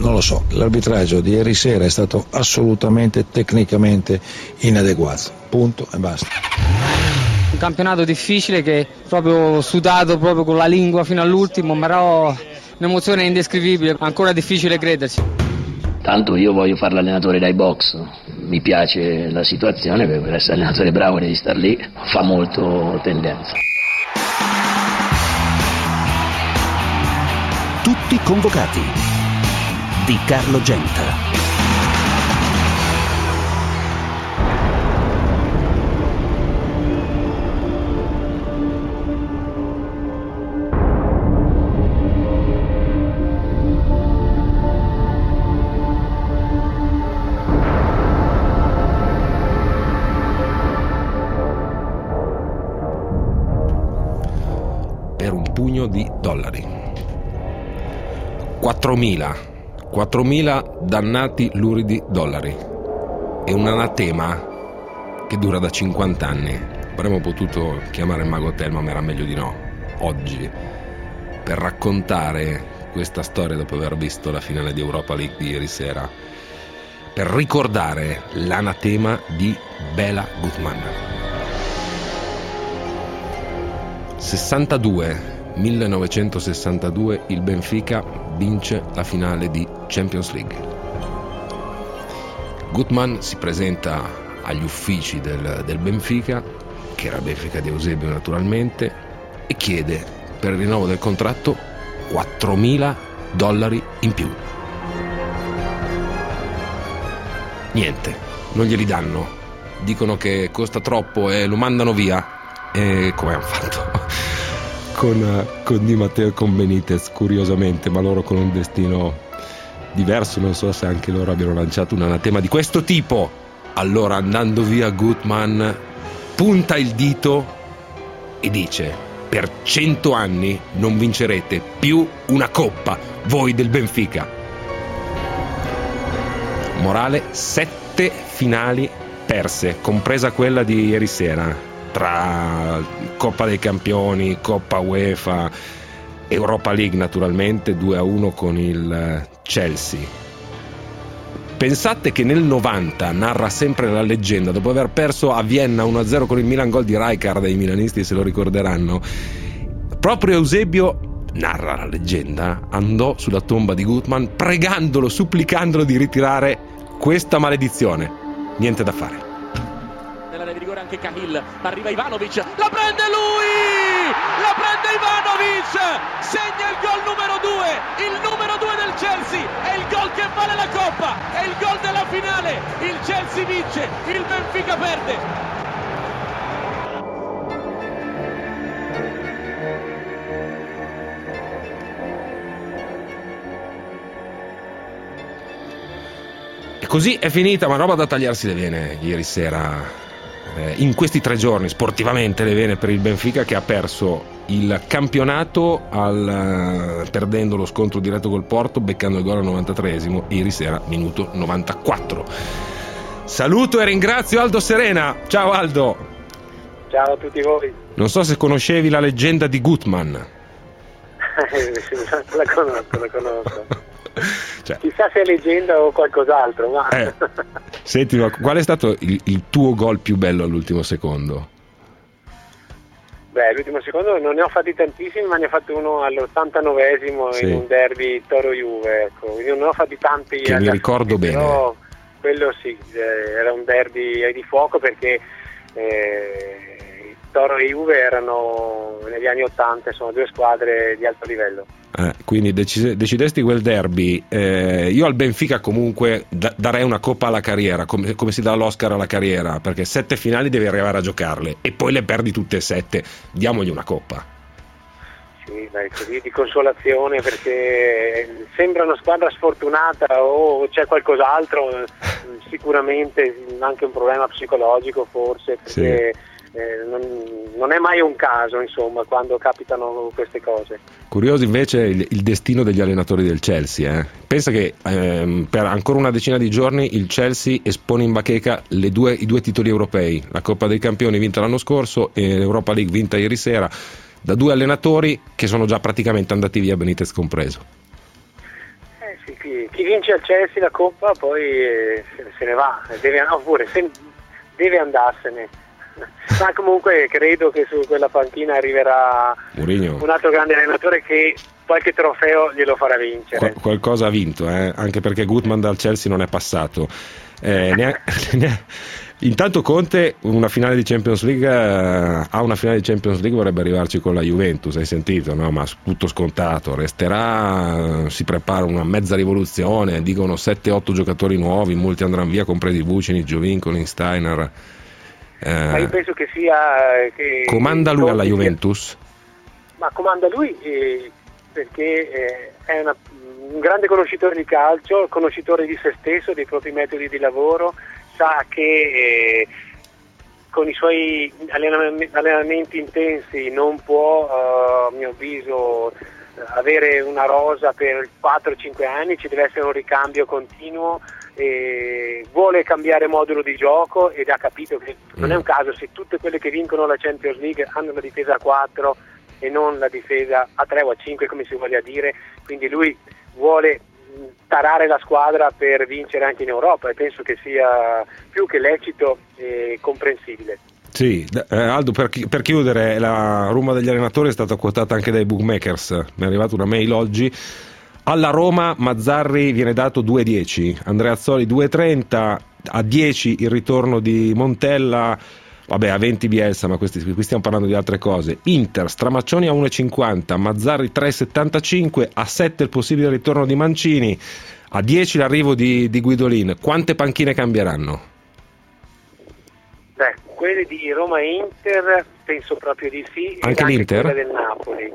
Non lo so, l'arbitraggio di ieri sera è stato assolutamente tecnicamente inadeguato, punto e basta. Un campionato difficile che proprio sudato proprio con la lingua fino all'ultimo, però un'emozione indescrivibile, ancora difficile crederci. Tanto io voglio fare l'allenatore dai box, mi piace la situazione, per essere allenatore bravo devi star lì, fa molto tendenza. Tutti convocati di Carlo Genta. Per un pugno di dollari. 4.000 dannati luridi dollari. È un anatema che dura da 50 anni. Avremmo potuto chiamare il Mago Telma, ma era meglio di no, oggi, per raccontare questa storia dopo aver visto la finale di Europa League di ieri sera, per ricordare l'anatema di Bela Gutman. 1962 il Benfica vince la finale di Champions League. Gutman si presenta agli uffici del Benfica, che era il Benfica di Eusebio naturalmente, e chiede per il rinnovo del contratto $4.000 in più. Niente, non glieli danno, dicono che costa troppo e lo mandano via. E come hanno fatto con Di Matteo e con Benitez, curiosamente, ma loro con un destino diverso. Non so se anche loro abbiano lanciato un anatema di questo tipo. Allora, andando via, Gutman punta il dito e dice: per 100 anni non vincerete più una coppa, voi del Benfica. Morale: 7 finali perse, compresa quella di ieri sera, tra Coppa dei Campioni, Coppa UEFA, Europa League naturalmente, 2-1 con il Chelsea. Pensate che nel 90, narra sempre la leggenda, dopo aver perso a Vienna 1-0 con il Milan, gol di Rijkaard, i milanisti se lo ricorderanno, proprio Eusebio, narra la leggenda, andò sulla tomba di Gutman pregandolo, supplicandolo di ritirare questa maledizione. Niente da fare. Di rigore anche Cahill, arriva Ivanovic, la prende lui, la prende Ivanovic, segna il gol numero 2, il numero 2 del Chelsea, è il gol che vale la Coppa, è il gol della finale, il Chelsea vince, il Benfica perde. E così è finita, ma roba da tagliarsi le vene ieri sera. In questi 3 giorni sportivamente le vene per il Benfica, che ha perso il campionato perdendo lo scontro diretto col Porto, beccando il gol al 93esimo, ieri sera minuto 94. Saluto e ringrazio Aldo Serena. Ciao Aldo. Ciao a tutti voi. Non so se conoscevi la leggenda di Gutman. La conosco. Cioè, chissà se è leggenda o qualcos'altro, ma... Senti, ma qual è stato il tuo gol più bello all'ultimo secondo? Beh, l'ultimo secondo non ne ho fatti tantissimi, ma ne ho fatto uno all'89esimo, sì, in un derby Toro-Juve, ecco. Quindi non ne ho fatti tanti, che mi ricordo bene, però quello sì, era un derby di fuoco, perché Toro e Juve erano negli anni 80, sono 2 squadre di alto livello. Quindi decidesti quel derby. Io al Benfica comunque darei una coppa alla carriera, come si dà l'Oscar alla carriera, perché 7 finali devi arrivare a giocarle e poi le perdi tutte e 7. Diamogli una coppa. Sì, dai, così di consolazione, perché sembra una squadra sfortunata o c'è qualcos'altro, sicuramente anche un problema psicologico forse, perché sì, non è mai un caso, insomma, quando capitano queste cose. Curioso invece il destino degli allenatori del Chelsea. Pensa che per ancora una decina di giorni il Chelsea espone in bacheca i due titoli europei, la Coppa dei Campioni vinta l'anno scorso e l'Europa League vinta ieri sera, da 2 allenatori che sono già praticamente andati via, Benitez compreso. Sì, chi vince al Chelsea la Coppa poi se ne va, deve andarsene. Ma comunque credo che su quella panchina arriverà Mourinho. Un altro grande allenatore che qualche trofeo glielo farà vincere. Qualcosa ha vinto, anche perché Gutman dal Chelsea non è passato. Intanto Conte una finale di Champions League vorrebbe arrivarci con la Juventus, hai sentito, no? Ma tutto scontato, resterà, si prepara una mezza rivoluzione, dicono 7-8 giocatori nuovi, molti andranno via, compresi Vucinic, Giovinco, Steiner. Ma io penso che sia che comanda lui alla Juventus? Ma comanda lui perché è un grande conoscitore di calcio, conoscitore di se stesso, dei propri metodi di lavoro, sa che con i suoi allenamenti intensi non può, a mio avviso, avere una rosa per 4-5 anni, ci deve essere un ricambio continuo, vuole cambiare modulo di gioco ed ha capito che non è un caso se tutte quelle che vincono la Champions League hanno la difesa a 4 e non la difesa a 3 o a 5 come si voglia dire, quindi lui vuole tarare la squadra per vincere anche in Europa e penso che sia più che lecito e comprensibile. Sì, Aldo, per chiudere, la Roma degli allenatori è stata quotata anche dai bookmakers, mi è arrivata una mail oggi. Alla Roma Mazzarri viene dato 2,10, Andreazzoli 2,30, a 10 il ritorno di Montella, vabbè, a 20 Bielsa, ma qui stiamo parlando di altre cose. Inter, Stramaccioni a 1,50, Mazzarri 3,75, a 7 il possibile ritorno di Mancini, a 10 l'arrivo di Guidolin. Quante panchine cambieranno? Beh, quelle di Roma e Inter penso proprio di sì. Anche l'Inter? Quella del Napoli.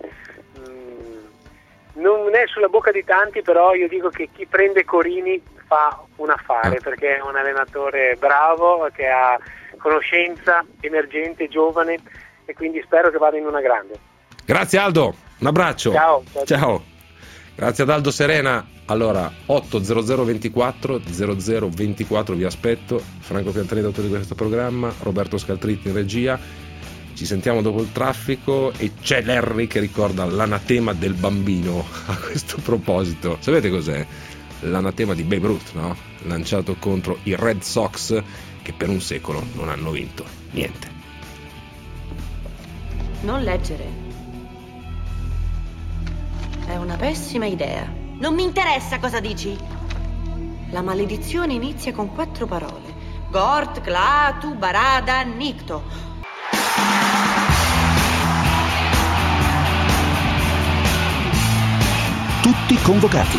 Non è sulla bocca di tanti, però io dico che chi prende Corini fa un affare, perché è un allenatore bravo, che ha conoscenza, emergente, giovane, e quindi spero che vada in una grande. Grazie Aldo, un abbraccio. Ciao. Grazie ad Aldo Serena. Allora 80024 0024 vi aspetto. Franco Piantelli, autore di questo programma, Roberto Scaltritti in regia. Ci sentiamo dopo il traffico e c'è Larry che ricorda l'anatema del bambino. A questo proposito, sapete cos'è? L'anatema di Babe Ruth, no? Lanciato contro i Red Sox, che per un secolo non hanno vinto niente. Non leggere. È una pessima idea. Non mi interessa cosa dici. La maledizione inizia con 4 parole. Gort, Clatu, Barada, Nicto. Tutti convocati.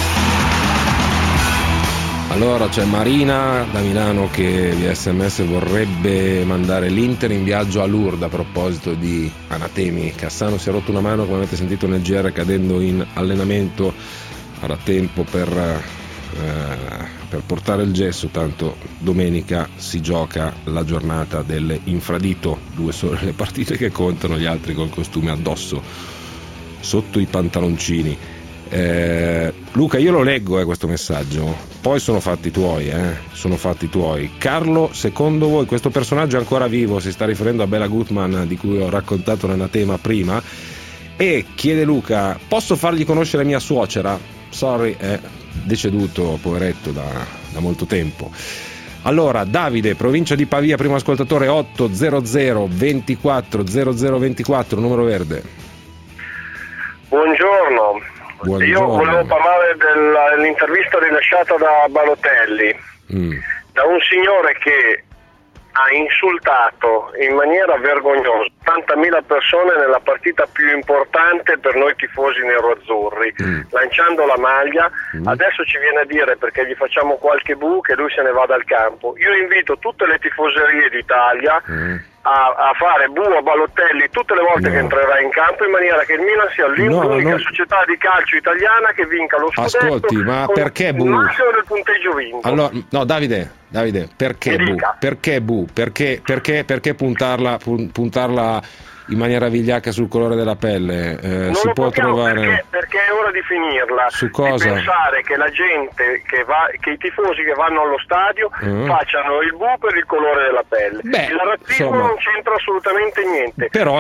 Allora c'è Marina da Milano che via SMS vorrebbe mandare l'Inter in viaggio a Lourdes. A proposito di anatemi, Cassano si è rotto una mano, come avete sentito nel GR, cadendo in allenamento. Avrà tempo per portare il gesso, tanto domenica si gioca la giornata delle infradito, 2 sole le partite che contano, gli altri col costume addosso sotto i pantaloncini. Luca, io lo leggo questo messaggio, poi sono fatti tuoi. Carlo, secondo voi questo personaggio è ancora vivo? Si sta riferendo a Bela Gutman, di cui ho raccontato l'anatema prima, e chiede Luca: posso fargli conoscere mia suocera? Sorry, è deceduto, poveretto, da molto tempo. Allora, Davide, provincia di Pavia, primo ascoltatore, 800 24 0024, numero verde. Buongiorno. Io volevo parlare dell'intervista rilasciata da Balotelli, da un signore che ha insultato in maniera vergognosa 80.000 persone nella partita più importante per noi tifosi nero-azzurri, lanciando la maglia. Adesso ci viene a dire, perché gli facciamo qualche bu, che lui se ne va dal campo. Io invito tutte le tifoserie d'Italia a fare bu a Balotelli tutte le volte che entrerà in campo, in maniera che il Milan sia l'unica società di calcio italiana che vinca lo scudetto. Ascolti, ma perché bu? Il massimo del punteggio vinto. Allora, no, Davide, perché bu? Perché puntarla in maniera vigliacca sul colore della pelle. Non si lo può trovare perché è ora di finirla. Su cosa? Di pensare che la gente che i tifosi che vanno allo stadio facciano il bu per il colore della pelle. Il razzismo non c'entra assolutamente niente. Però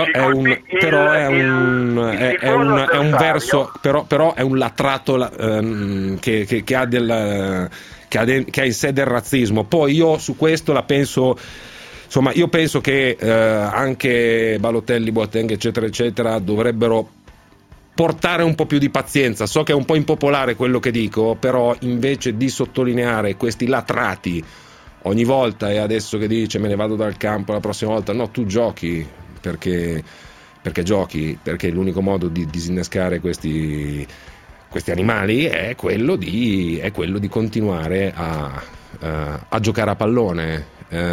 è un verso, però è un latrato che ha che ha in sé del razzismo. Poi io su questo la penso. Insomma, io penso che anche Balotelli, Boateng, eccetera, eccetera, dovrebbero portare un po' più di pazienza. So che è un po' impopolare quello che dico, però invece di sottolineare questi latrati ogni volta, e adesso che dice me ne vado dal campo la prossima volta, no, tu giochi perché giochi, perché l'unico modo di disinnescare questi animali è quello di continuare a giocare a pallone.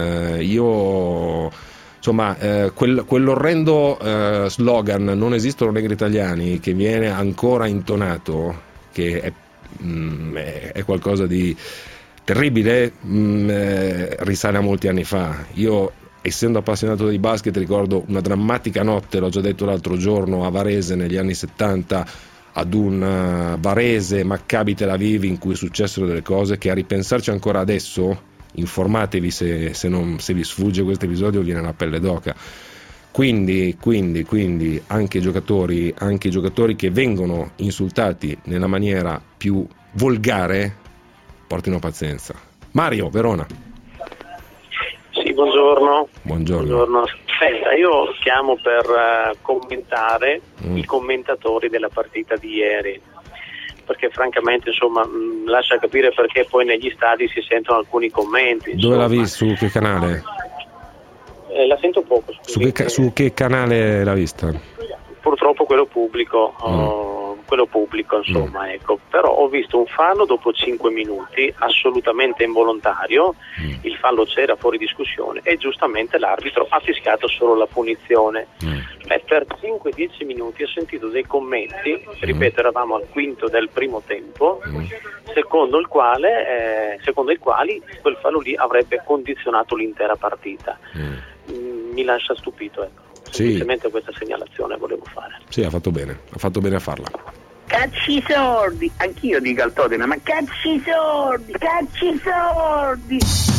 Quell'orrendo slogan "non esistono negri italiani", che viene ancora intonato, che è qualcosa di terribile, risale a molti anni fa. Io, essendo appassionato di basket, ricordo una drammatica notte, l'ho già detto l'altro giorno, a Varese negli anni 70, ad un Varese Maccabi Tel Aviv, in cui successero delle cose che, a ripensarci ancora adesso, informatevi se vi sfugge questo episodio, viene la pelle d'oca. Quindi anche i giocatori che vengono insultati nella maniera più volgare portino pazienza. Mario, Verona. Sì, buongiorno. Buongiorno. Senta, io chiamo per commentare i commentatori della partita di ieri, perché francamente lascia capire perché poi negli stadi si sentono alcuni commenti. Dove l'ha vista? Su che canale? La sento poco. Su che canale l'ha vista? Purtroppo quello pubblico, ecco. Però ho visto un fallo dopo 5 minuti, assolutamente involontario, il fallo c'era, fuori discussione, e giustamente l'arbitro ha fischiato solo la punizione. Per 5-10 minuti ho sentito dei commenti, ripeto, eravamo al quinto del primo tempo, secondo i quali quel fallo lì avrebbe condizionato l'intera partita. Mi lascia stupito, ecco. Semplicemente questa segnalazione volevo fare. Sì, ha fatto bene a farla. Cacci sordi, anch'io dico al Tottenham, ma cacci sordi.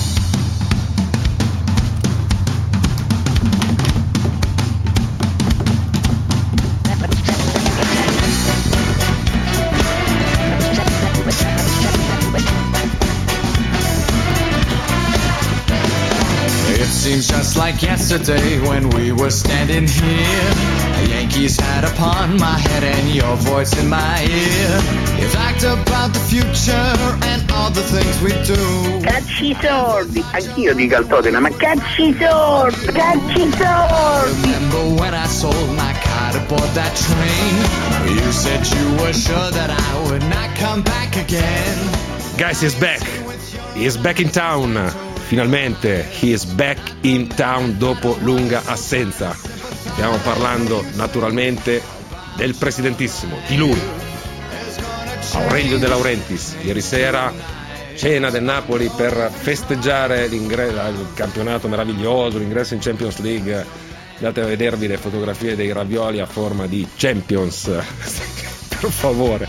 Seems just like yesterday when we were standing here. The Yankees hat upon my head and your voice in my ear. You talked about the future and all the things we do. Cacci sordi, anch'io dico al Tottenham, ma cacci sordi. Remember when I sold my car aboard that train? You said you were sure that I would not come back again. Guys, he's back. He's back in town. Finalmente he is back in town dopo lunga assenza. Stiamo parlando naturalmente del presidentissimo, di lui, Aurelio De Laurentiis. Ieri sera cena del Napoli per festeggiare il campionato meraviglioso, l'ingresso in Champions League. Andate a vedervi le fotografie dei ravioli a forma di Champions, per favore.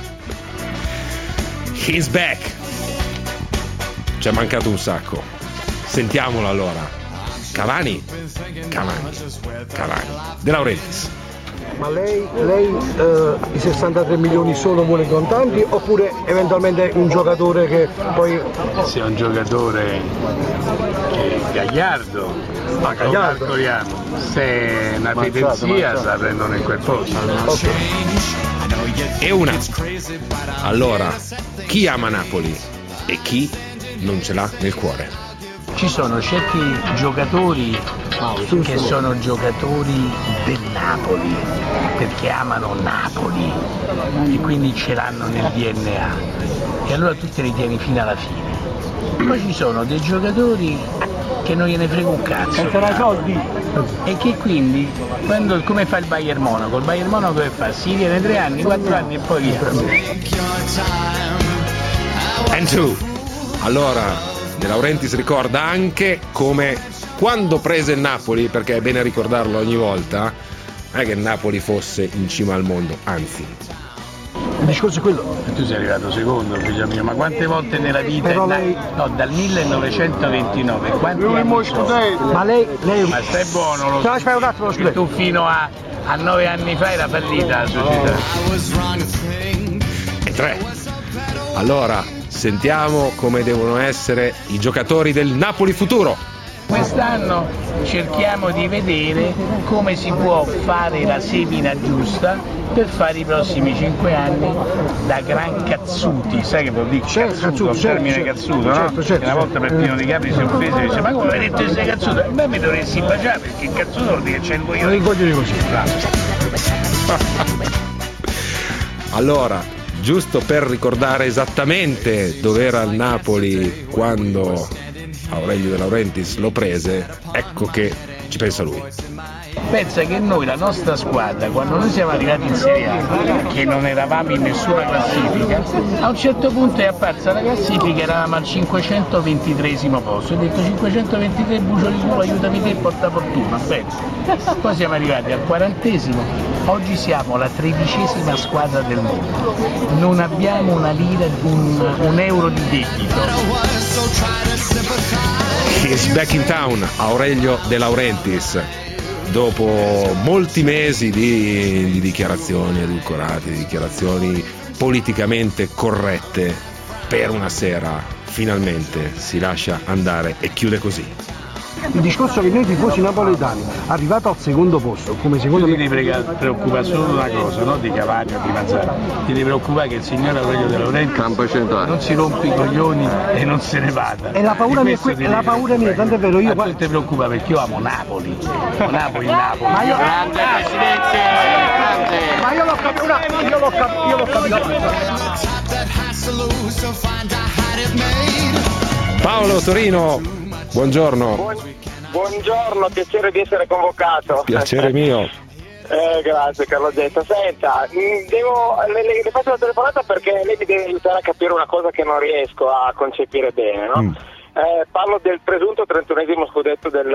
He's back. Ci è mancato un sacco. Sentiamolo allora. Cavani. De Laurentiis. Ma lei i 63 milioni solo vuole contanti, oppure eventualmente un giocatore che poi... Sì, un giocatore gagliardo, se è una fedezia la prendono in quel posto. Okay. E una. Allora, chi ama Napoli e chi non ce l'ha nel cuore? Ci sono certi giocatori che sono giocatori del Napoli perché amano Napoli e quindi ce l'hanno nel DNA, e allora tu te li tieni fino alla fine. Poi ci sono dei giocatori che non gliene frega un cazzo e che quindi come fa il Bayern Monaco? Il Bayern Monaco che fa? Si viene 3 anni, 4 anni e poi via. And two. Allora De Laurentiis ricorda anche come, quando prese il Napoli, perché è bene ricordarlo ogni volta, non è che Napoli fosse in cima al mondo, anzi. Il discorso è quello. E tu sei arrivato secondo, figlio mio, ma quante volte nella vita? Però lei... No, dal 1929, quanti anni sono? Ma lei... Ma stai buono, lo aspetta un attimo, scusa. Tu fino a 9 anni fa era fallita la società. E 3. Allora, sentiamo come devono essere i giocatori del Napoli futuro. Quest'anno cerchiamo di vedere come si può fare la semina giusta per fare i prossimi 5 anni da gran cazzuti, sai che vuol dire cazzuto, un termine cazzuto, no? Certo. Una volta Peppino Di Capri si è offeso e dice ma come hai detto che sei cazzuto? E beh mi dovresti baciare perché cazzuto vuol dire che c'è il coglione. Non voglio dire così. Allora, giusto per ricordare esattamente dov'era il Napoli quando Aurelio De Laurentiis lo prese, ecco che ci pensa lui. Pensa che noi, la nostra squadra, quando noi siamo arrivati in Serie A, che non eravamo in nessuna classifica, a un certo punto è apparsa la classifica, eravamo al 523esimo posto, ho detto 523 bucio di culo, aiutami te, porta fortuna, bene. Poi siamo arrivati al 40esimo, oggi siamo la 13esima squadra del mondo, non abbiamo una lira, un euro di debito. He's back in town, Aurelio De Laurentiis. Dopo molti mesi di dichiarazioni edulcorate, di dichiarazioni politicamente corrette, per una sera finalmente si lascia andare e chiude così. Il discorso è che noi tifosi napoletani, arrivato al secondo posto, come secondo me... Ti devi preoccupare solo di una cosa, no? Di Cavani o di Mazzara. Ti devi preoccupare che il signore Aurelio De Laurentiis non si rompe i coglioni e non se ne vada. E la paura mia, tanto è vero, io... Ma non ti preoccupare perché io amo Napoli. Napoli. Ma io... Grande presidente! Grande! Ma io l'ho capito. Paolo Torino, buongiorno. Buongiorno, piacere di essere convocato. Piacere mio. Grazie Carlo Getta. Senta, le faccio la telefonata perché lei mi deve aiutare a capire una cosa che non riesco a concepire bene, no? Parlo del presunto 31esimo scudetto del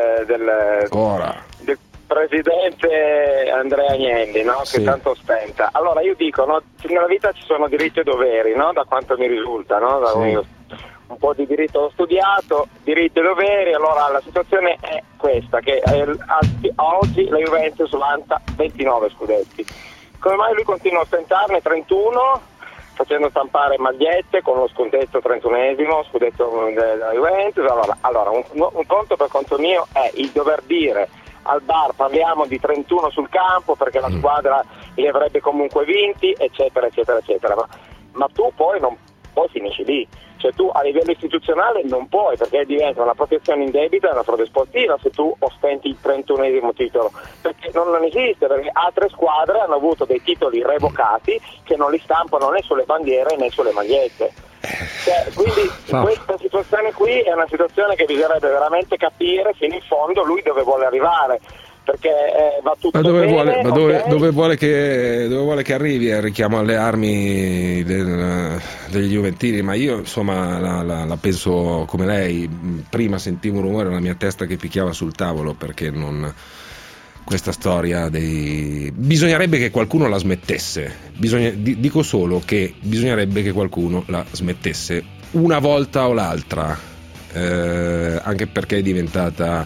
presidente Andrea Agnelli, no? Che tanto ostenta. Allora io dico, no? Nella vita ci sono diritti e doveri, no? Da quanto mi risulta, no? Un po' di diritto ho studiato, diritti e doveri. Allora la situazione è questa, che oggi la Juventus vanta 29 scudetti. Come mai lui continua a ostentarne 31, facendo stampare magliette con lo scudetto 31esimo, scudetto della Juventus? Allora un conto per conto mio è il dover dire al bar parliamo di 31 sul campo perché la squadra li avrebbe comunque vinti, eccetera eccetera eccetera, ma tu poi finisci lì. Cioè tu a livello istituzionale non puoi, perché diventa una protezione indebita e una frode sportiva se tu ostenti il 31esimo titolo, perché non esiste, perché altre squadre hanno avuto dei titoli revocati che non li stampano né sulle bandiere né sulle magliette. Quindi questa situazione qui è una situazione che bisognerebbe veramente capire fino in fondo lui dove vuole arrivare, perché va tutto bene. Dove vuole che arrivi il richiamo alle armi degli juventini? Ma io insomma la penso come lei. Prima sentivo un rumore nella mia testa che picchiava sul tavolo, perché non... Questa storia bisognerebbe che qualcuno la smettesse. Dico solo che bisognerebbe che qualcuno la smettesse una volta o l'altra, anche perché è diventata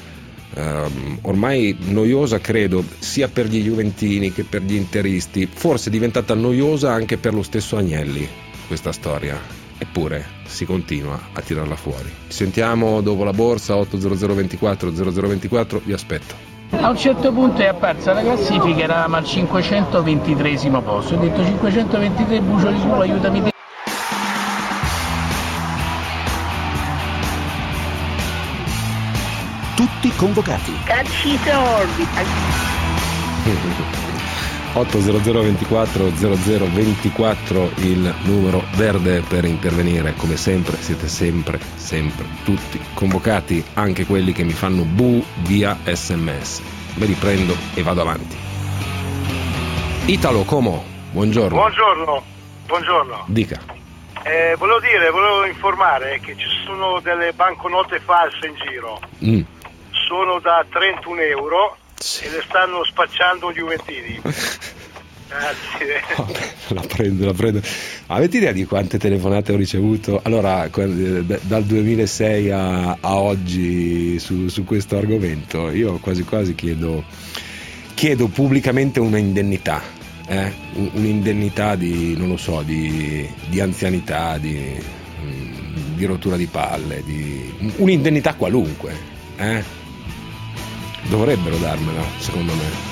ormai noiosa, credo, sia per gli juventini che per gli interisti. Forse è diventata noiosa anche per lo stesso Agnelli questa storia, eppure si continua a tirarla fuori. Ci sentiamo dopo la borsa. 80024 0024, vi aspetto. A un certo punto è apparsa la classifica, eravamo al 523esimo posto, ho detto 523 bucio di culo, aiutami te. Tutti convocati. Cacci sordi. 80024 0024 il numero verde per intervenire. Come sempre siete sempre tutti convocati, anche quelli che mi fanno bu via SMS. Me li prendo e vado avanti. Italo Como, buongiorno. Buongiorno. Dica. Volevo informare che ci sono delle banconote false in giro. Sono da 31 euro e le stanno spacciando gli juventini. Grazie. Vabbè, la prendo. Avete idea di quante telefonate ho ricevuto? Allora, dal 2006 a oggi su questo argomento, io quasi chiedo pubblicamente un'indennità, un'indennità di, non lo so, di anzianità, di rottura di palle, un'indennità qualunque, dovrebbero darmela, secondo me.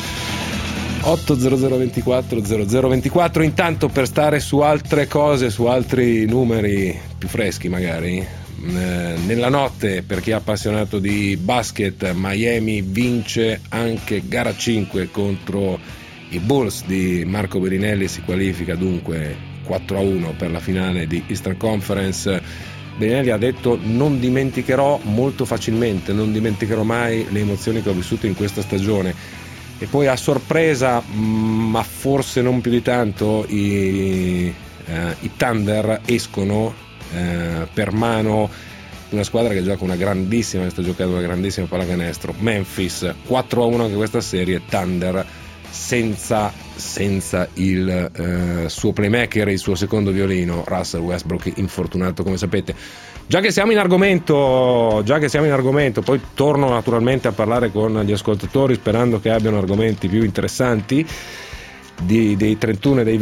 80024 intanto, per stare su altre cose, su altri numeri più freschi magari, nella notte, per chi è appassionato di basket, Miami vince anche gara 5 contro i Bulls di Marco Bellinelli, si qualifica dunque 4-1 per la finale di Eastern Conference. Bellinelli ha detto: non dimenticherò molto facilmente, non dimenticherò mai le emozioni che ho vissuto in questa stagione. E poi a sorpresa, ma forse non più di tanto, i Thunder escono per mano una squadra che gioca sta giocando una grandissima pallacanestro. Memphis 4-1 anche questa serie. Thunder senza il suo playmaker, il suo secondo violino, Russell Westbrook, infortunato come sapete. Già che siamo in argomento, poi torno naturalmente a parlare con gli ascoltatori, sperando che abbiano argomenti più interessanti dei 31 e dei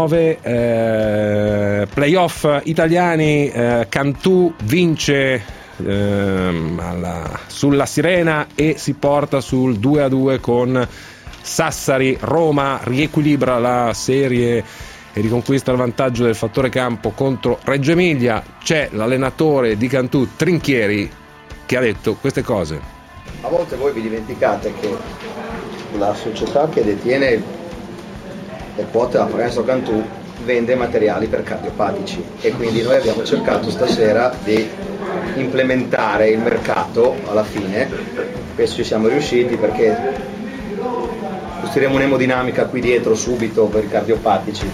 29. Playoff italiani, Cantù vince sulla Sirena e si porta sul 2-2 con Sassari. Roma riequilibra la serie e riconquista il vantaggio del fattore campo contro Reggio Emilia. C'è l'allenatore di Cantù, Trinchieri, che ha detto queste cose. A volte voi vi dimenticate che la società che detiene le quote della Pallacanestro Cantù vende materiali per cardiopatici, e quindi noi abbiamo cercato stasera di implementare il mercato alla fine. Penso ci siamo riusciti, perché costruiremo un'emodinamica qui dietro subito per i cardiopatici.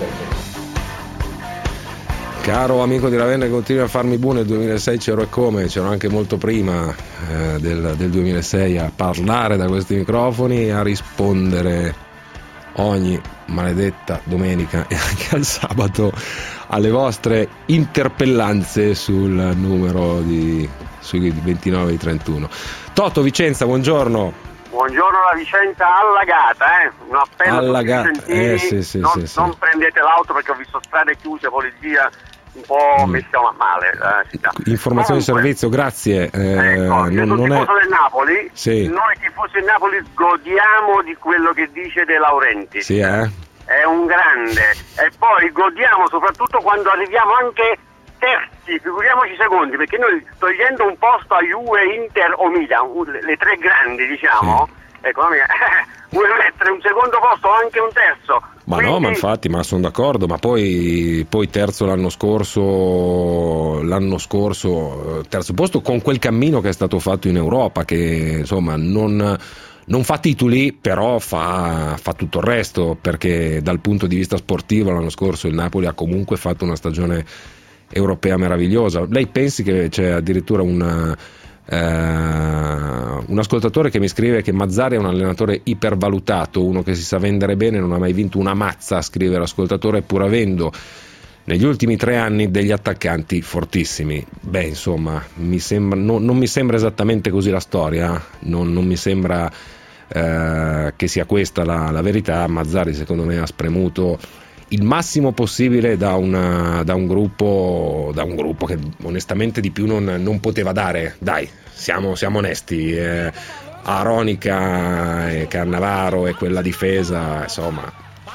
Caro amico di Ravenna che continua a farmi buono, nel 2006 c'ero anche molto prima del 2006 a parlare da questi microfoni e a rispondere ogni maledetta domenica e anche al sabato alle vostre interpellanze sul numero sui 29 e i 31. Toto Vicenza, buongiorno. Buongiorno, la Vicenza allagata, un appello allagata. A tutti i vicentini, non prendete l'auto, perché ho visto strade chiuse, polizia un po' messa male. Informazioni di servizio, grazie. Io sono tifoso del Napoli, sì. Noi tifosi del Napoli godiamo di quello che dice De Laurentiis. Sì, È un grande, e poi godiamo soprattutto quando arriviamo anche terzi, figuriamoci secondi, perché noi, togliendo un posto a Juve, Inter o Milan, le tre grandi, diciamo, ecco, vuoi mettere un secondo posto o anche un terzo? Ma quindi... no, ma infatti, ma sono d'accordo, ma poi terzo l'anno scorso, terzo posto con quel cammino che è stato fatto in Europa, che insomma non fa titoli, però fa tutto il resto, perché dal punto di vista sportivo l'anno scorso il Napoli ha comunque fatto una stagione europea meravigliosa. Lei pensi che c'è addirittura un ascoltatore che mi scrive che Mazzarri è un allenatore ipervalutato, uno che si sa vendere bene, non ha mai vinto una mazza, scrive l'ascoltatore, pur avendo negli ultimi 3 anni degli attaccanti fortissimi. Beh, insomma, non mi sembra esattamente così la storia, non mi sembra che sia questa la verità. Mazzarri secondo me ha spremuto il massimo possibile da un gruppo che onestamente di più non poteva dare. Dai, siamo onesti. Aronica e Cannavaro e quella difesa, insomma.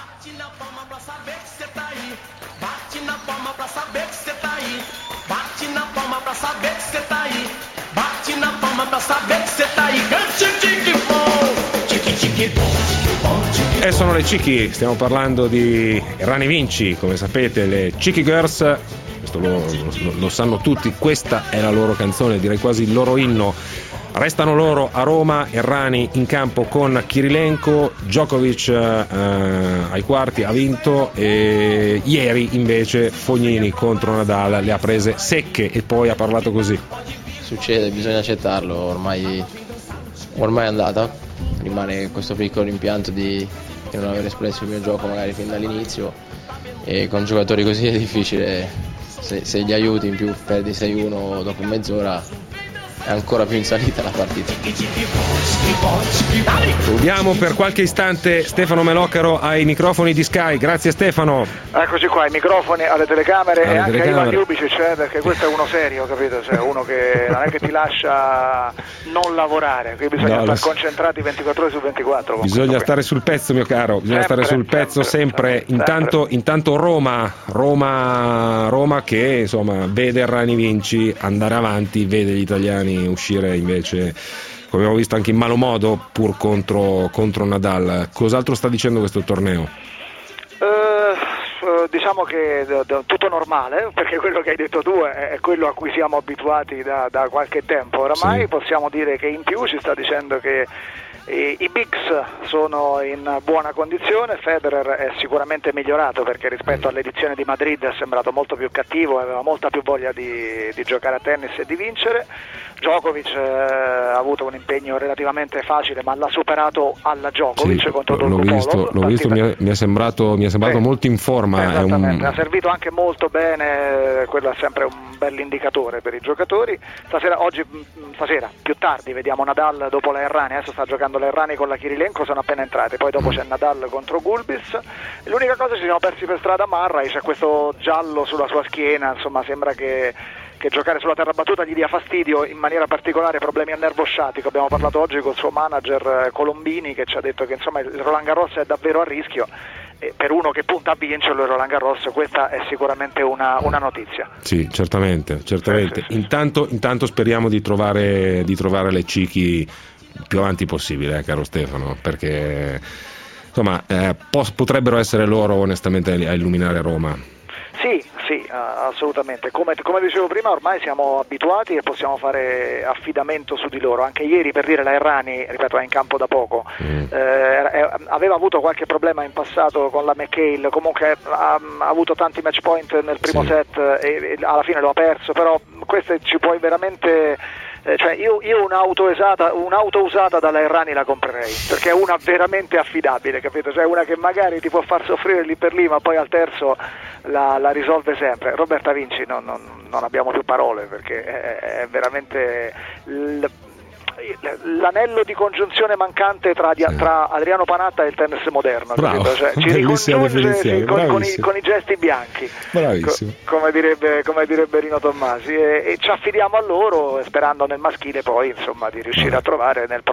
E sono le Chiqui, stiamo parlando di Rani Vinci, come sapete, le Chiqui Girls, questo lo sanno tutti, questa è la loro canzone, direi quasi il loro inno. Restano loro a Roma, Errani in campo con Kirilenko, Djokovic ai quarti ha vinto, e ieri invece Fognini contro Nadal le ha prese secche e poi ha parlato così. Succede, bisogna accettarlo, ormai è andata. rimane questo piccolo rimpianto di non aver espresso il mio gioco magari fin dall'inizio, e con giocatori così è difficile, se gli aiuti in più perdi 6-1 dopo mezz'ora, è ancora più in salita la partita. Vediamo per qualche istante Stefano Melocaro ai microfoni di Sky. Grazie Stefano. Eccoci qua, i microfoni alle telecamere e anche a Ivan Ljubicic, perché questo è uno serio, capito? Cioè uno che non è che ti lascia non lavorare, qui bisogna stare concentrati 24 ore su 24. Bisogna stare sul pezzo, mio caro, bisogna stare sul pezzo sempre. Intanto Roma che insomma vede Errani Vinci andare avanti, vede gli italiani uscire invece, come abbiamo visto, anche in malo modo pur contro Nadal. Cos'altro sta dicendo questo torneo? Diciamo che tutto normale, perché quello che hai detto tu è quello a cui siamo abituati da qualche tempo oramai. Sì. Possiamo dire che in più ci sta dicendo che i bigs sono in buona condizione. Federer è sicuramente migliorato, perché rispetto all'edizione di Madrid è sembrato molto più cattivo, aveva molta più voglia di giocare a tennis e di vincere. Djokovic ha avuto un impegno relativamente facile, ma l'ha superato alla Djokovic contro Dolgopolov. L'ho visto, mi è sembrato molto in forma. Esattamente, ha servito anche molto bene, quello è sempre un bell'indicatore per i giocatori. Stasera, più tardi, vediamo Nadal dopo la Errani, adesso sta giocando la Errani con la Kirilenko, sono appena entrate, poi dopo c'è Nadal contro Gulbis. L'unica cosa, ci siamo persi per strada Murray, c'è questo giallo sulla sua schiena, insomma sembra che giocare sulla terra battuta gli dia fastidio, in maniera particolare problemi al nervo sciatico. Abbiamo parlato oggi col suo manager Colombini, che ci ha detto che insomma il Roland Garros è davvero a rischio, e per uno che punta a vincerlo il Roland Garros questa è sicuramente una notizia. Sì, certamente. Sì. Intanto speriamo di trovare le Cichi più avanti possibile, caro Stefano, perché insomma potrebbero essere loro onestamente a illuminare Roma. Sì, assolutamente. Come dicevo prima, ormai siamo abituati e possiamo fare affidamento su di loro. Anche ieri, per dire, la Errani, ripeto, è in campo da poco, aveva avuto qualche problema in passato con la McHale, comunque ha avuto tanti match point nel primo set e alla fine lo ha perso, però queste ci puoi veramente... Cioè io un'auto usata dalla Errani la comprerei, perché è una veramente affidabile, capito? Cioè una che magari ti può far soffrire lì per lì, ma poi al terzo la risolve sempre. Roberta Vinci non abbiamo più parole, perché è veramente l'anello di congiunzione mancante tra Adriano Panatta e il tennis moderno. Cioè, ci ricongiunge con i gesti bianchi, come direbbe Rino Tommasi, e ci affidiamo a loro, sperando nel maschile poi insomma di riuscire a trovare nei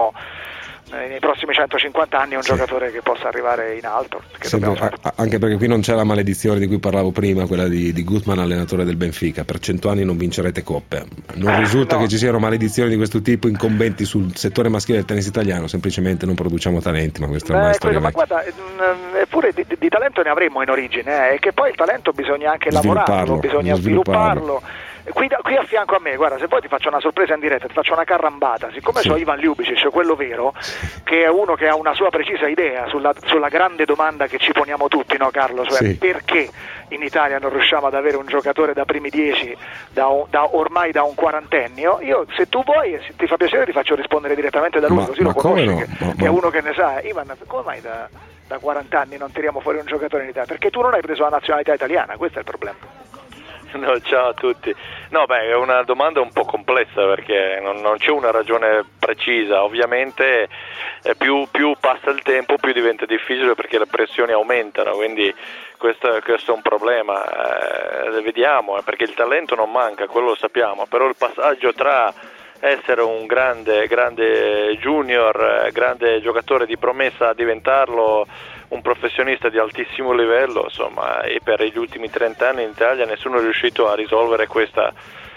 prossimi 150 anni un giocatore che possa arrivare in alto. Anche perché qui non c'è la maledizione di cui parlavo prima, quella di Gutmann, allenatore del Benfica: per 100 anni non vincerete coppe. Non risulta che ci siano maledizioni di questo tipo incombenti sul settore maschile del tennis italiano, semplicemente non produciamo talenti, ma questa è una storia ma guarda, eppure di talento ne avremmo in origine, e che poi il talento bisogna anche lavorarlo, bisogna svilupparlo. Qui a fianco a me, guarda, se vuoi ti faccio una sorpresa in diretta, ti faccio una carrambata, siccome so Ivan Ljubicic, quello vero, che è uno che ha una sua precisa idea sulla grande domanda che ci poniamo tutti, no Carlo? Cioè perché in Italia non riusciamo ad avere un giocatore da primi 10 ormai da un quarantennio? Io, se tu vuoi, se ti fa piacere, ti faccio rispondere direttamente da lui, così lo conosci, che è uno che ne sa. Ivan, come mai da 40 anni non tiriamo fuori un giocatore in Italia? Perché tu non hai preso la nazionalità italiana, questo è il problema. No, ciao a tutti. No, è una domanda un po' complessa, perché non c'è una ragione precisa. Ovviamente più passa il tempo più diventa difficile, perché le pressioni aumentano, quindi questo è un problema. Vediamo, perché il talento non manca, quello lo sappiamo, però il passaggio tra essere un grande junior, grande giocatore di promessa, a diventarlo un professionista di altissimo livello, insomma, e per gli ultimi 30 anni in Italia nessuno è riuscito a risolvere questa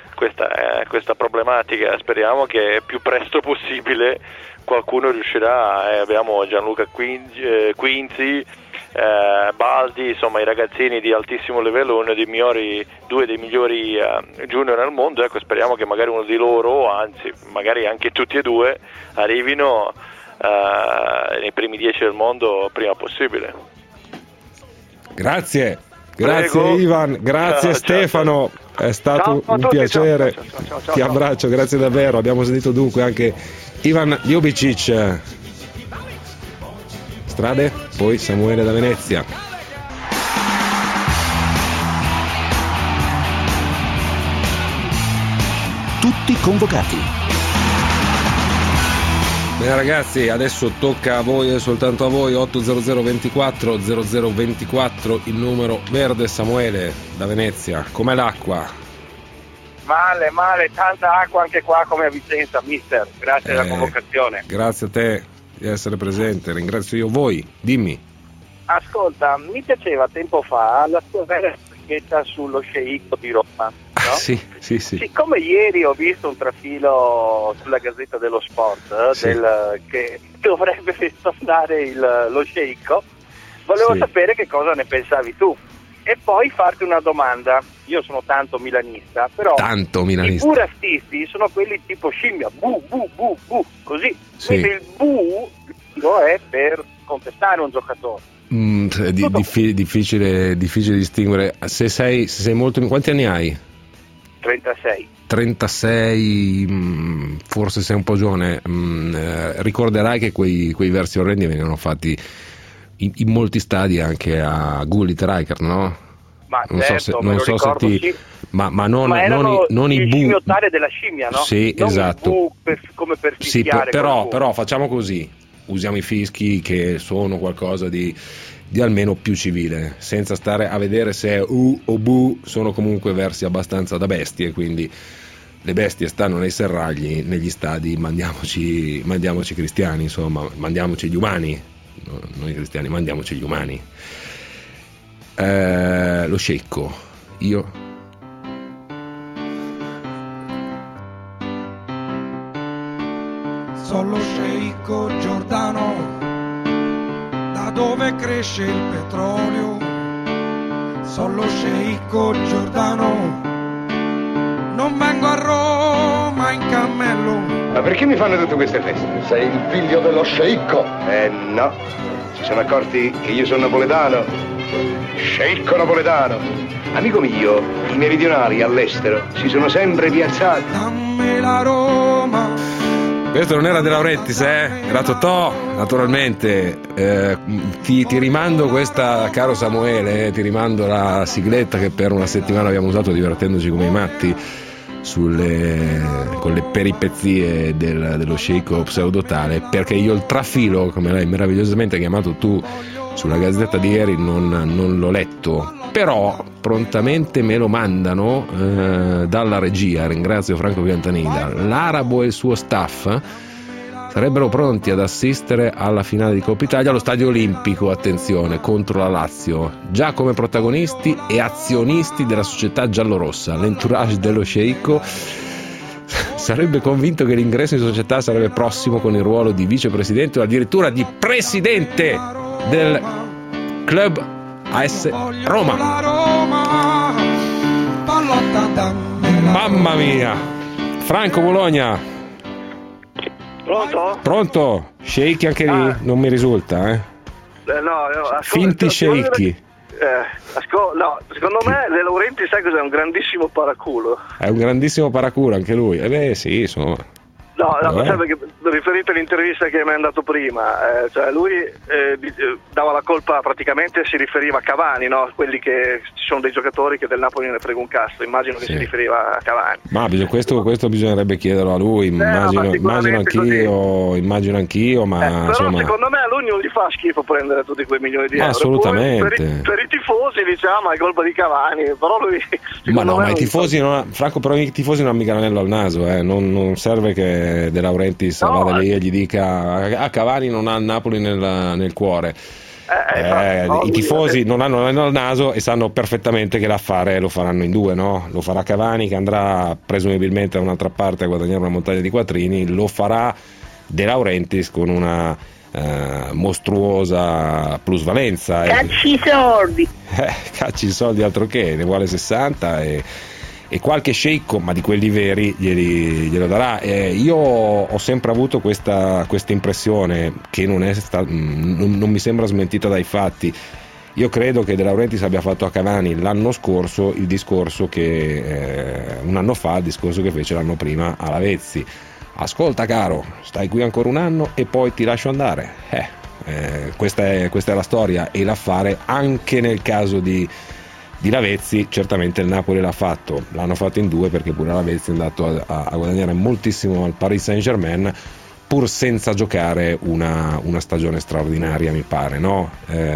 problematica. Speriamo che più presto possibile qualcuno riuscirà. Abbiamo Gianluca Quinzi, Baldi, insomma i ragazzini di altissimo livello, due dei migliori junior al mondo. Ecco, speriamo che magari uno di loro, anzi magari anche tutti e due, arrivino nei primi 10 del mondo prima possibile. Grazie Ivan, grazie Stefano, è stato un piacere. Ciao. Ti abbraccio, grazie davvero. Abbiamo sentito dunque anche Ivan Ljubicic. Strade, poi Samuele da Venezia. Tutti convocati. Bene ragazzi, adesso tocca a voi e soltanto a voi. 800 24 0024 il numero verde. Samuele da Venezia, com'è l'acqua? Male, tanta acqua anche qua come a Vicenza, mister. Grazie della convocazione. Grazie a te di essere presente, ringrazio io voi, dimmi. Ascolta, mi piaceva tempo fa la tua bella scheda sullo sceicco di Roma, no? Sì. Siccome ieri ho visto un trafilo sulla Gazzetta dello Sport che dovrebbe ritornare lo sceicco, volevo sapere che cosa ne pensavi tu. E poi farti una domanda. Io sono tanto milanista, però i burastisti sono quelli tipo scimmia, bu, così. Mentre il bu è per contestare un giocatore. Difficile distinguere. Se sei molto... Quanti anni hai? 36. Forse sei un po' giovane. Ricorderai che quei versi orrendi venivano fatti in molti stadi, anche a Gullit Rijkaard, no? Ma non certo, so se ti... sì. ma non il i bu... scimmiottare della scimmia, no? Sì, non esatto. Il bu come per fischiare. Sì, però facciamo così, usiamo i fischi che sono qualcosa di almeno più civile, senza stare a vedere se è u o bu. Sono comunque versi abbastanza da bestie, quindi le bestie stanno nei serragli, negli stadi mandiamoci cristiani, insomma, mandiamoci gli umani. Noi cristiani mandiamoci gli umani. Lo sceicco, io sono lo sceicco Giordano, da dove cresce il petrolio. Sono lo sceicco Giordano, non vengo a Roma in cammello. Ma perché mi fanno tutte queste feste? Sei il figlio dello sceicco? No, si sono accorti che io sono napoletano, sceicco napoletano. Amico mio, i meridionali all'estero si sono sempre piazzati. Dammi la Roma. Questo non era De Laurentiis, era Totò, naturalmente. Ti rimando questa, caro Samuele, ti rimando la sigletta che per una settimana abbiamo usato divertendoci come i matti con le peripezie dello sceicco pseudotale, perché io il trafilo, come l'hai meravigliosamente chiamato tu sulla Gazzetta di ieri, non l'ho letto, però prontamente me lo mandano dalla regia. Ringrazio Franco Piantanida. L'Arabo e il suo staff sarebbero pronti ad assistere alla finale di Coppa Italia allo Stadio Olimpico, attenzione, contro la Lazio, già come protagonisti e azionisti della società giallorossa. L'entourage dello sceicco sarebbe convinto che l'ingresso in società sarebbe prossimo, con il ruolo di vicepresidente o addirittura di presidente del club AS Roma. Mamma mia. Franco Bologna. Pronto? Sceicchi anche lì? Non mi risulta, No, finti sceicchi. No, secondo me De Laurentiis, sai cos'è? Un grandissimo paraculo. È un grandissimo paraculo anche lui. Sì, insomma. No, sai, perché riferito all'intervista che mi è andato prima, cioè lui dava la colpa, praticamente si riferiva a Cavani, no? Quelli che ci sono dei giocatori che del Napoli ne frega un cazzo, immagino che si riferiva a Cavani. Ma questo bisognerebbe chiederlo a lui, immagino anch'io, ma però insomma, secondo me a lui non gli fa schifo prendere tutti quei milioni di euro. Assolutamente. Poi, per i tifosi diciamo è colpa di Cavani, però lui ma i tifosi Franco, però i tifosi non hanno mica l'anello al naso, non serve che De Laurentiis vada lì e gli dica a Cavani non ha il Napoli nel cuore. I tifosi non hanno l'anello al naso e sanno perfettamente che l'affare lo faranno in due, no? Lo farà Cavani, che andrà presumibilmente da un'altra parte a guadagnare una montagna di quattrini, lo farà De Laurentiis con una mostruosa plusvalenza. Cacci i soldi. Cacci i soldi, altro che, ne vuole 60 e qualche sceicco, ma di quelli veri, glielo darà. Io ho sempre avuto questa impressione, che non mi sembra smentita dai fatti. Io credo che De Laurentiis abbia fatto a Cavani l'anno scorso il discorso che un anno fa, il discorso che fece l'anno prima a Lavezzi. ascolta caro, stai qui ancora un anno e poi ti lascio andare. Questa è la storia e l'affare. Anche nel caso di Lavezzi, certamente il Napoli l'hanno fatto in due, perché pure Lavezzi è andato a guadagnare moltissimo al Paris Saint-Germain, pur senza giocare una stagione straordinaria, mi pare, no?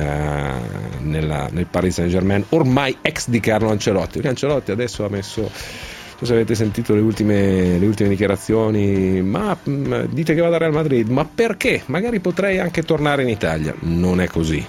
Nel Paris Saint-Germain, ormai ex di Carlo Ancelotti. Ancelotti adesso ha messo, non so se avete sentito le ultime dichiarazioni, ma dite che vado al Real Madrid, ma perché? Magari potrei anche tornare in Italia. Non è così.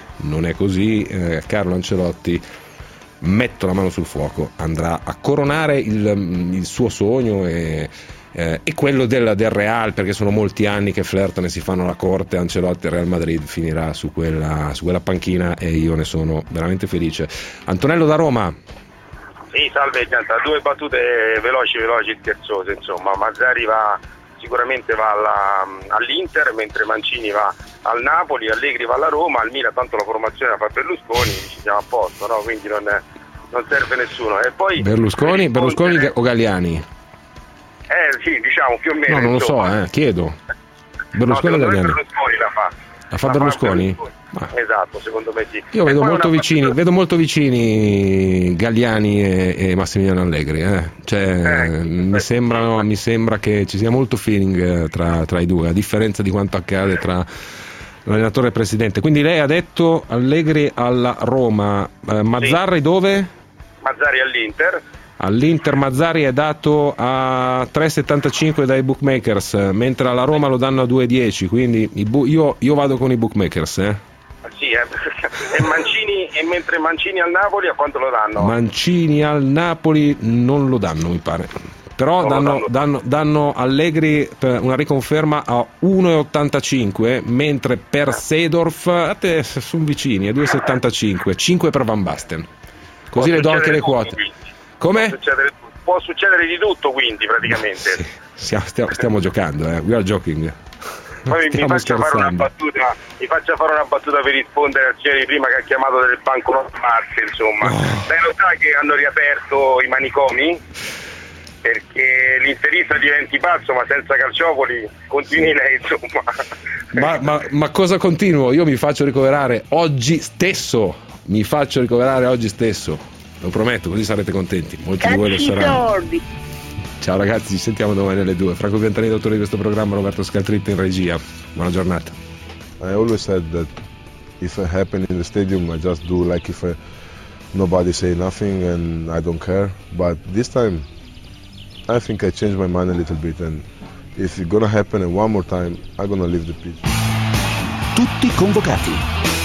Carlo Ancelotti, metto la mano sul fuoco, andrà a coronare il suo sogno e quello del Real, perché sono molti anni che flirtano e si fanno la corte. Ancelotti e Real Madrid finirà su quella panchina e io ne sono veramente felice. Antonello da Roma. Sì, salve, due battute veloci scherzose, insomma. Mazzarri sicuramente va all'Inter, mentre Mancini va al Napoli, Allegri va alla Roma, al Milan tanto la formazione la fa Berlusconi, ci siamo a posto, no? Quindi non serve nessuno. E poi Berlusconi o Galliani? Sì, diciamo più o meno. No, non lo so, chiedo. Berlusconi o Galliani? Berlusconi la fa. La fa Berlusconi? Esatto, secondo me sì. Io vedo molto vicini Galliani e Massimiliano Allegri, mi sembra che ci sia molto feeling tra i due, a differenza di quanto accade tra l'allenatore e il presidente. Quindi lei ha detto Allegri alla Roma, Mazzarri sì. Dove? Mazzarri all'Inter, Mazzarri è dato a 3,75 dai bookmakers, mentre alla Roma lo danno a 2,10, quindi io vado con i bookmakers. Sì, e mentre Mancini al Napoli a quanto lo danno? Mancini al Napoli non lo danno, mi pare. Però danno Allegri per una riconferma a 1,85, mentre per Seedorf sono vicini, a 2,75, 5 per Van Basten. Così le do anche le quote. Come? Può succedere di tutto, quindi praticamente. Sì, stiamo giocando, we are joking. Poi mi faccia fare una battuta per rispondere al signore di prima che ha chiamato del banco Marte, insomma. Lei lo sa che hanno riaperto i manicomi? Perché l'interista diventi pazzo, ma senza Calciopoli continui lei, insomma. Ma cosa continuo? Io mi faccio ricoverare oggi stesso. Lo prometto, così sarete contenti. Molti di voi lo saranno. Ciao ragazzi, ci sentiamo domani alle 2. Franco Piantanini, autore di questo programma, Roberto Scaltritti in regia. Buona giornata. I always said that if it happened in the stadium, I just do like if nobody say nothing and I don't care. But this time, I think I changed my mind a little bit, and if it's gonna happen one more time, I'm gonna leave the pitch. Tutti convocati.